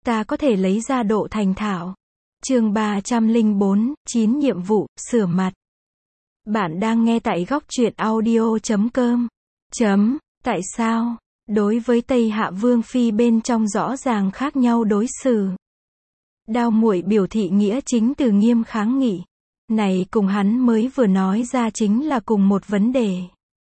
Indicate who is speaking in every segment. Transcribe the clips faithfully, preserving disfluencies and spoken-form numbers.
Speaker 1: ta có thể lấy ra độ thành thạo. Chương ba trăm lẻ bốn, chín nhiệm vụ, sửa mặt. Bạn đang nghe tại góc truyện audio chấm com. Chấm, tại sao? Đối với Tây Hạ Vương Phi bên trong rõ ràng khác nhau đối xử. Đao Muội biểu thị nghĩa chính từ nghiêm kháng nghị. Này cùng hắn mới vừa nói ra chính là cùng một vấn đề.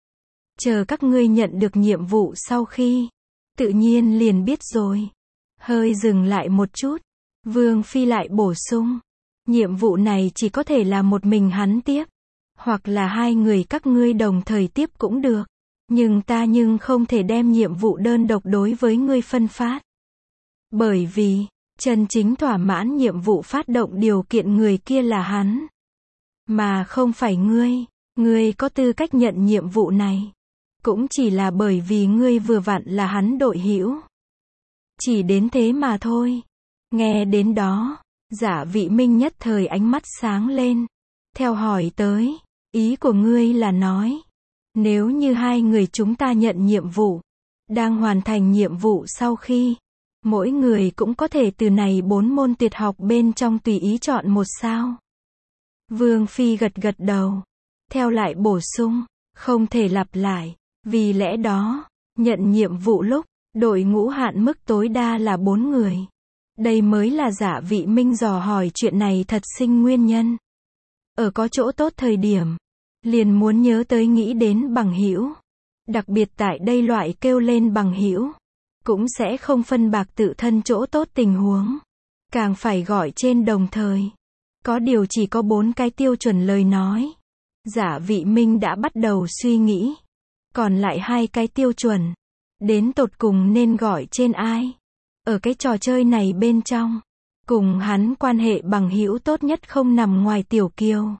Speaker 1: Chờ các ngươi nhận được nhiệm vụ sau khi, tự nhiên liền biết rồi. Hơi dừng lại một chút, Vương Phi lại bổ sung. Nhiệm vụ này chỉ có thể là một mình hắn tiếp, hoặc là hai người các ngươi đồng thời tiếp cũng được. Nhưng ta nhưng không thể đem nhiệm vụ đơn độc đối với ngươi phân phát. Bởi vì, chân chính thỏa mãn nhiệm vụ phát động điều kiện người kia là hắn. Mà không phải ngươi, ngươi có tư cách nhận nhiệm vụ này. Cũng chỉ là bởi vì ngươi vừa vặn là hắn đội hữu. Chỉ đến thế mà thôi. Nghe đến đó, Giả Vị Minh nhất thời ánh mắt sáng lên. Theo hỏi tới, ý của ngươi là nói, nếu như hai người chúng ta nhận nhiệm vụ, đang hoàn thành nhiệm vụ sau khi, mỗi người cũng có thể từ này bốn môn tuyệt học bên trong tùy ý chọn một sao? Vương Phi gật gật đầu. Theo lại bổ sung, không thể lặp lại. Vì lẽ đó, nhận nhiệm vụ lúc, đội ngũ hạn mức tối đa là bốn người. Đây mới là Giả Vị Minh dò hỏi chuyện này thật sinh nguyên nhân. Ở có chỗ tốt thời điểm, liền muốn nhớ tới nghĩ đến bằng hữu. Đặc biệt tại đây loại kêu lên bằng hữu, cũng sẽ không phân bạc tự thân chỗ tốt tình huống. Càng phải gọi trên đồng thời. Có điều chỉ có bốn cái tiêu chuẩn lời nói. Giả Vị Minh đã bắt đầu suy nghĩ. Còn lại hai cái tiêu chuẩn, đến tột cùng nên gọi trên ai? Ở cái trò chơi này bên trong, cùng hắn quan hệ bằng hữu tốt nhất không nằm ngoài Tiểu Kiều,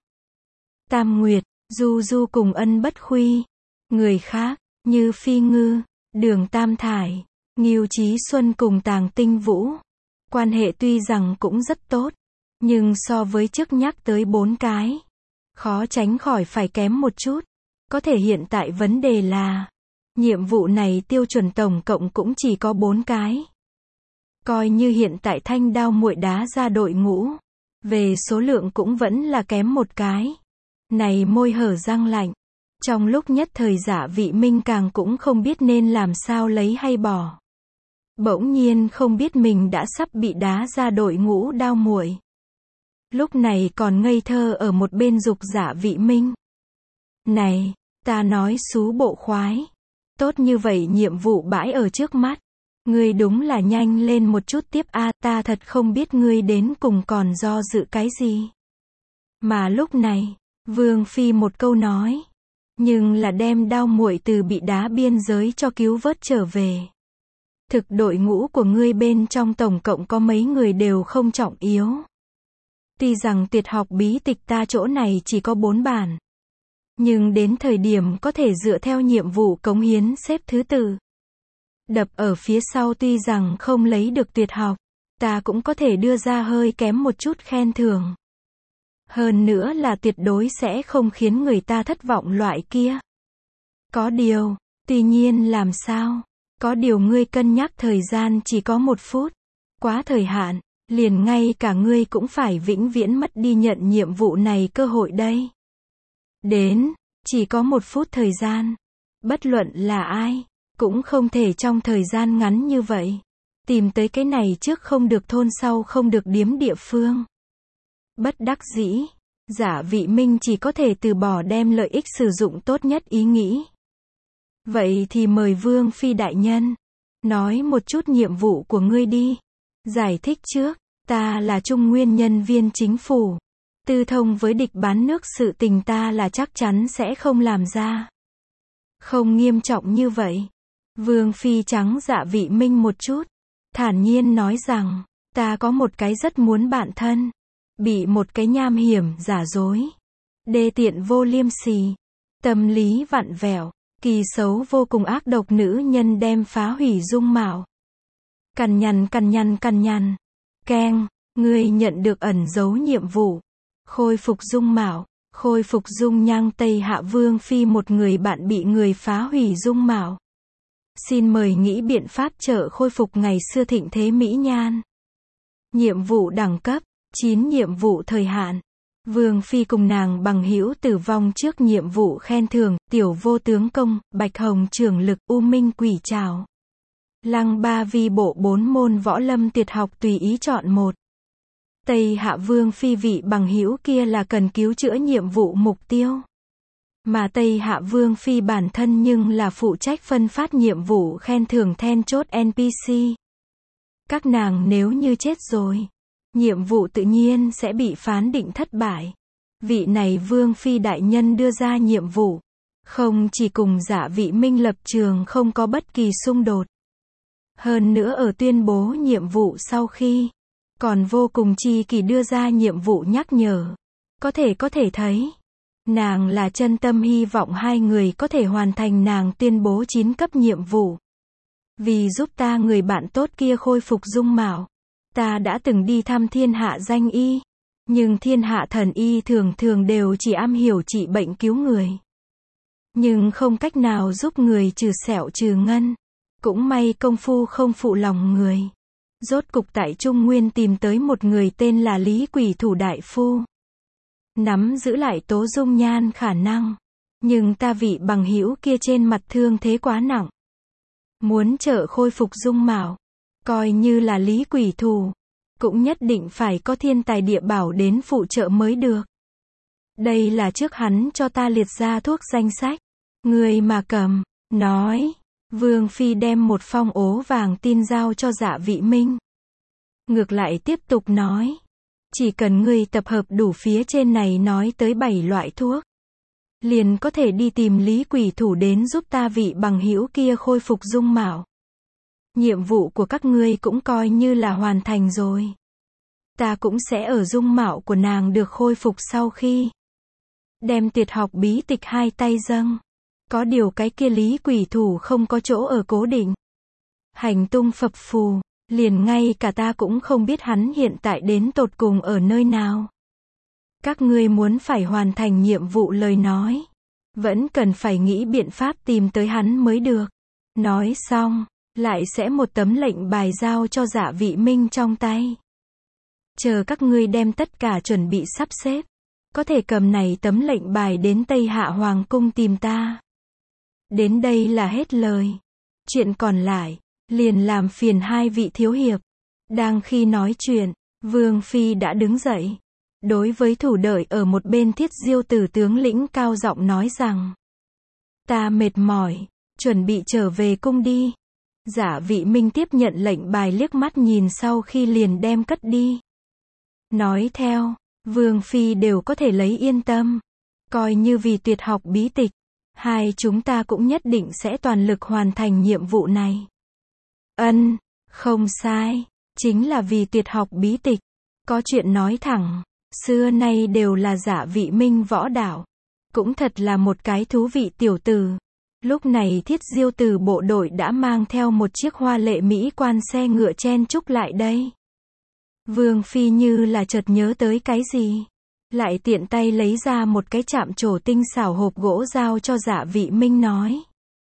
Speaker 1: Tam Nguyệt, Du Du cùng Ân Bất Khuy. Người khác, như Phi Ngư, Đường Tam Thải, Ngưu Chí Xuân cùng Tàng Tinh Vũ. Quan hệ tuy rằng cũng rất tốt, nhưng so với trước nhắc tới bốn cái, khó tránh khỏi phải kém một chút. Có thể hiện tại vấn đề là, nhiệm vụ này tiêu chuẩn tổng cộng cũng chỉ có bốn cái. Coi như hiện tại Thanh Đao Muội đá ra đội ngũ, về số lượng cũng vẫn là kém một cái. Này môi hở răng lạnh. Trong lúc nhất thời Giả Vị Minh càng cũng không biết nên làm sao lấy hay bỏ. Bỗng nhiên không biết mình đã sắp bị đá ra đội ngũ Đao Muội. Lúc này còn ngây thơ ở một bên giục Giả Vị Minh. Này, ta nói xú bộ khoái. Tốt như vậy nhiệm vụ bãi ở trước mắt. Ngươi đúng là nhanh lên một chút tiếp a, ta thật không biết ngươi đến cùng còn do dự cái gì. Mà lúc này, Vương Phi một câu nói. Nhưng là đem Đao Muội từ bị đá biên giới cho cứu vớt trở về. Thực đội ngũ của ngươi bên trong tổng cộng có mấy người đều không trọng yếu. Tuy rằng tuyệt học bí tịch ta chỗ này chỉ có bốn bản. Nhưng đến thời điểm có thể dựa theo nhiệm vụ cống hiến xếp thứ tự. Đập ở phía sau tuy rằng không lấy được tuyệt học, ta cũng có thể đưa ra hơi kém một chút khen thưởng. Hơn nữa là tuyệt đối sẽ không khiến người ta thất vọng loại kia. Có điều, tuy nhiên làm sao? Có điều ngươi cân nhắc thời gian chỉ có một phút. Quá thời hạn, liền ngay cả ngươi cũng phải vĩnh viễn mất đi nhận nhiệm vụ này cơ hội đây. Đến, chỉ có một phút thời gian. Bất luận là ai, cũng không thể trong thời gian ngắn như vậy. Tìm tới cái này trước không được thôn sau không được điếm địa phương. Bất đắc dĩ, Giả Vị Minh chỉ có thể từ bỏ đem lợi ích sử dụng tốt nhất ý nghĩ. Vậy thì mời Vương Phi đại nhân, nói một chút nhiệm vụ của ngươi đi. Giải thích trước, ta là Trung Nguyên nhân viên chính phủ. Tư thông với địch bán nước sự tình ta là chắc chắn sẽ không làm ra. Không nghiêm trọng như vậy. Vương Phi trắng Giả Vị Minh một chút. Thản nhiên nói rằng, ta có một cái rất muốn bạn thân. Bị một cái nham hiểm, giả dối. Đê tiện vô liêm sỉ. Tâm lý vặn vẹo. Kỳ xấu vô cùng ác độc nữ nhân đem phá hủy dung mạo. Cằn nhằn cằn nhằn cằn nhằn. Keng, ngươi nhận được ẩn dấu nhiệm vụ. Khôi phục dung mạo, khôi phục dung nhan Tây Hạ Vương Phi một người bạn bị người phá hủy dung mạo. Xin mời nghĩ biện pháp trợ khôi phục ngày xưa thịnh thế mỹ nhan. Nhiệm vụ đẳng cấp chín, nhiệm vụ thời hạn. Vương Phi cùng nàng bằng hữu tử vong trước nhiệm vụ khen thưởng, tiểu vô tướng công, bạch hồng trưởng lực, u minh quỷ trảo. Lăng ba vi bộ bốn môn võ lâm tuyệt học tùy ý chọn một. Tây Hạ Vương Phi vị bằng hữu kia là cần cứu chữa nhiệm vụ mục tiêu. Mà Tây Hạ Vương Phi bản thân nhưng là phụ trách phân phát nhiệm vụ khen thưởng then chốt en pê xê. Các nàng nếu như chết rồi, nhiệm vụ tự nhiên sẽ bị phán định thất bại. Vị này Vương Phi đại nhân đưa ra nhiệm vụ, không chỉ cùng Dạ Vị Minh lập trường không có bất kỳ xung đột. Hơn nữa ở tuyên bố nhiệm vụ sau khi, còn vô cùng chi kỷ đưa ra nhiệm vụ nhắc nhở. Có thể có thể thấy, nàng là chân tâm hy vọng hai người có thể hoàn thành nàng tuyên bố chín cấp nhiệm vụ. Vì giúp ta người bạn tốt kia khôi phục dung mạo, ta đã từng đi thăm thiên hạ danh y. Nhưng thiên hạ thần y thường thường đều chỉ am hiểu trị bệnh cứu người. Nhưng không cách nào giúp người trừ sẹo trừ ngân. Cũng may công phu không phụ lòng người. Rốt cục tại Trung Nguyên tìm tới một người tên là Lý Quỷ Thủ đại phu. Nắm giữ lại tố dung nhan khả năng. Nhưng ta vị bằng hữu kia trên mặt thương thế quá nặng. Muốn trợ khôi phục dung mạo, coi như là Lý Quỷ Thủ, cũng nhất định phải có thiên tài địa bảo đến phụ trợ mới được. Đây là trước hắn cho ta liệt ra thuốc danh sách. Người mà cầm, nói. Vương Phi đem một phong ố vàng tin giao cho Dạ Vị Minh. Ngược lại tiếp tục nói. Chỉ cần ngươi tập hợp đủ phía trên này nói tới bảy loại thuốc, liền có thể đi tìm Lý Quỷ Thủ đến giúp ta vị bằng hữu kia khôi phục dung mạo. Nhiệm vụ của các ngươi cũng coi như là hoàn thành rồi. Ta cũng sẽ ở dung mạo của nàng được khôi phục sau khi đem tuyệt học bí tịch hai tay dâng. Có điều cái kia Lý Quỷ Thủ không có chỗ ở cố định. Hành tung phập phù, liền ngay cả ta cũng không biết hắn hiện tại đến tột cùng ở nơi nào. Các ngươi muốn phải hoàn thành nhiệm vụ lời nói, vẫn cần phải nghĩ biện pháp tìm tới hắn mới được. Nói xong, lại sẽ một tấm lệnh bài giao cho Dạ Vị Minh trong tay. Chờ các ngươi đem tất cả chuẩn bị sắp xếp, có thể cầm này tấm lệnh bài đến Tây Hạ Hoàng cung tìm ta. Đến đây là hết lời. Chuyện còn lại, liền làm phiền hai vị thiếu hiệp. Đang khi nói chuyện, Vương Phi đã đứng dậy. Đối với thủ đợi ở một bên Thiết Diêu Tử tướng lĩnh cao giọng nói rằng, ta mệt mỏi, chuẩn bị trở về cung đi. Dạ Vị Minh tiếp nhận lệnh bài liếc mắt nhìn sau khi liền đem cất đi. Nói theo, Vương Phi đều có thể lấy yên tâm. Coi như vì tuyệt học bí tịch, hai chúng ta cũng nhất định sẽ toàn lực hoàn thành nhiệm vụ này. Ân, không sai, chính là vì tuyệt học bí tịch. Có chuyện nói thẳng, xưa nay đều là Dạ Vị Minh võ đạo. Cũng thật là một cái thú vị tiểu tử. Lúc này Thiết Diêu Tử bộ đội đã mang theo một chiếc hoa lệ mỹ quan xe ngựa chen chúc lại đây. Vương Phi như là chợt nhớ tới cái gì, lại tiện tay lấy ra một cái chạm trổ tinh xảo hộp gỗ giao cho Dạ Vị Minh nói.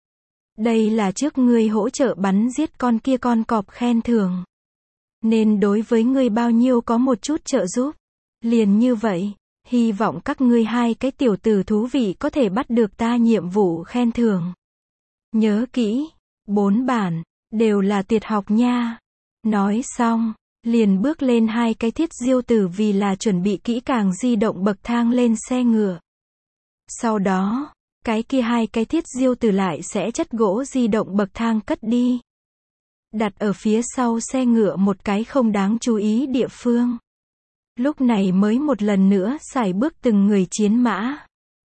Speaker 1: Đây là trước ngươi hỗ trợ bắn giết con kia con cọp khen thưởng. Nên đối với ngươi bao nhiêu có một chút trợ giúp. Liền như vậy, hy vọng các ngươi hai cái tiểu tử thú vị có thể bắt được ta nhiệm vụ khen thưởng. Nhớ kỹ, bốn bản, đều là tuyệt học nha. Nói xong, liền bước lên hai cái Thiết Diêu Tử vì là chuẩn bị kỹ càng di động bậc thang lên xe ngựa. Sau đó, cái kia hai cái Thiết Diêu Tử lại sẽ chất gỗ di động bậc thang cất đi. Đặt ở phía sau xe ngựa một cái không đáng chú ý địa phương. Lúc này mới một lần nữa sải bước từng người chiến mã.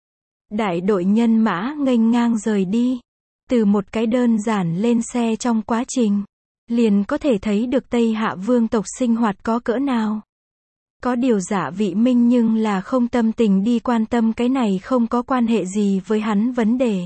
Speaker 1: Đại đội nhân mã nghênh ngang rời đi. Từ một cái đơn giản lên xe trong quá trình, liền có thể thấy được Tây Hạ vương tộc sinh hoạt có cỡ nào. Có điều Dạ Vị Minh nhưng là không tâm tình đi quan tâm cái này không có quan hệ gì với hắn vấn đề.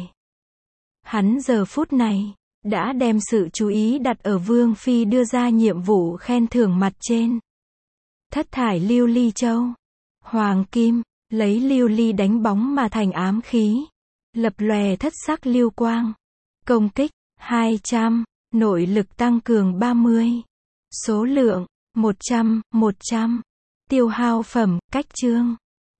Speaker 1: Hắn giờ phút này, đã đem sự chú ý đặt ở Vương Phi đưa ra nhiệm vụ khen thưởng mặt trên. Thất thải lưu ly châu, hoàng kim, lấy lưu ly đánh bóng mà thành ám khí. Lập lòe thất sắc lưu quang. Công kích, hai trăm, nội lực tăng cường ba mươi. Số lượng, một trăm, một trăm. Tiêu hao phẩm, cách chương.